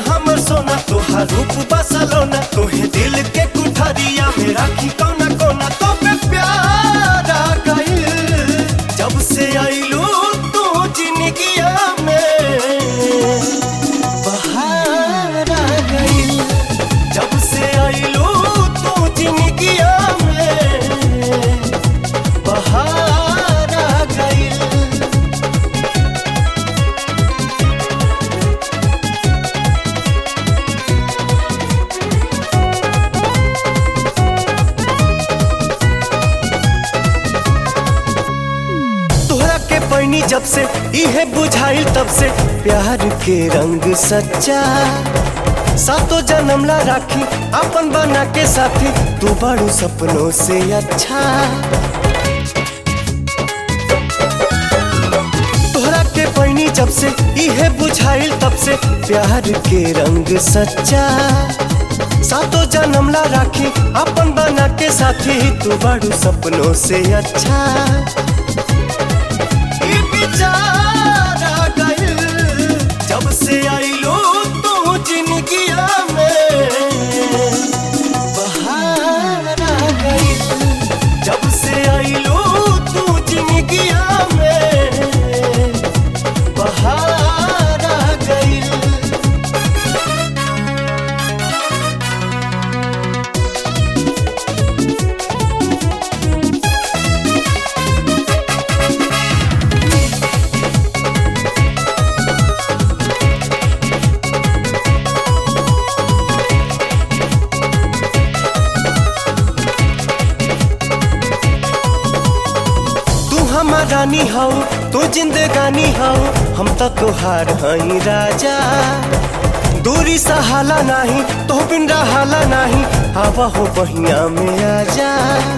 हमर सोना तोहार रूप बसलोना तोहे दिल के कुठरिया में राखी कोना कोना तो पे प्यार आ गइल जब से आइलू तू जिंदगिया में बहार आ गइल जब से आइलू तू जिंदगिया में बहार आ गइल। पैनी जब से इहे बुझाइल तब से प्यार के रंग सच्चा सातों जन्म ला राखी अपन बना के साथी तू बड़ू सपनों से अच्छा तोहरा के पैनी जब से इहे बुझाइल तब से प्यार के रंग सच्चा सातों जन्म ला राखी अपन बना के साथी तू बड़ू सपनों से अच्छा जब से आइलो तू जिंदगिया में बहार आ गइल जब से आइलो तू जिंदगिया में बहार आ गइल। रानी हाउ तू जिंदगानी हाउ हम तो तोहार हई राजा दूरी सहाला नहीं तो बिन रहाला नहीं आवा हो बहिया में आजा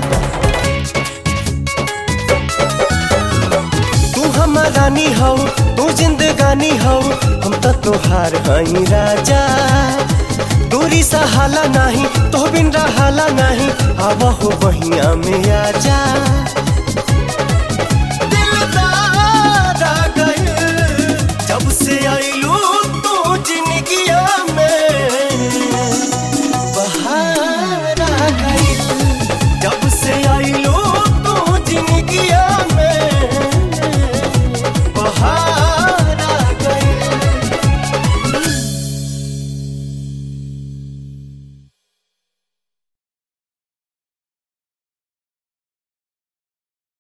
तू हमार रानी हाउ तू जिंदगानी हाउ हम तो तोहार हई राजा दूरी सहाला नहीं तो बिन रहाला नहीं आवा हो बहिया में आजा।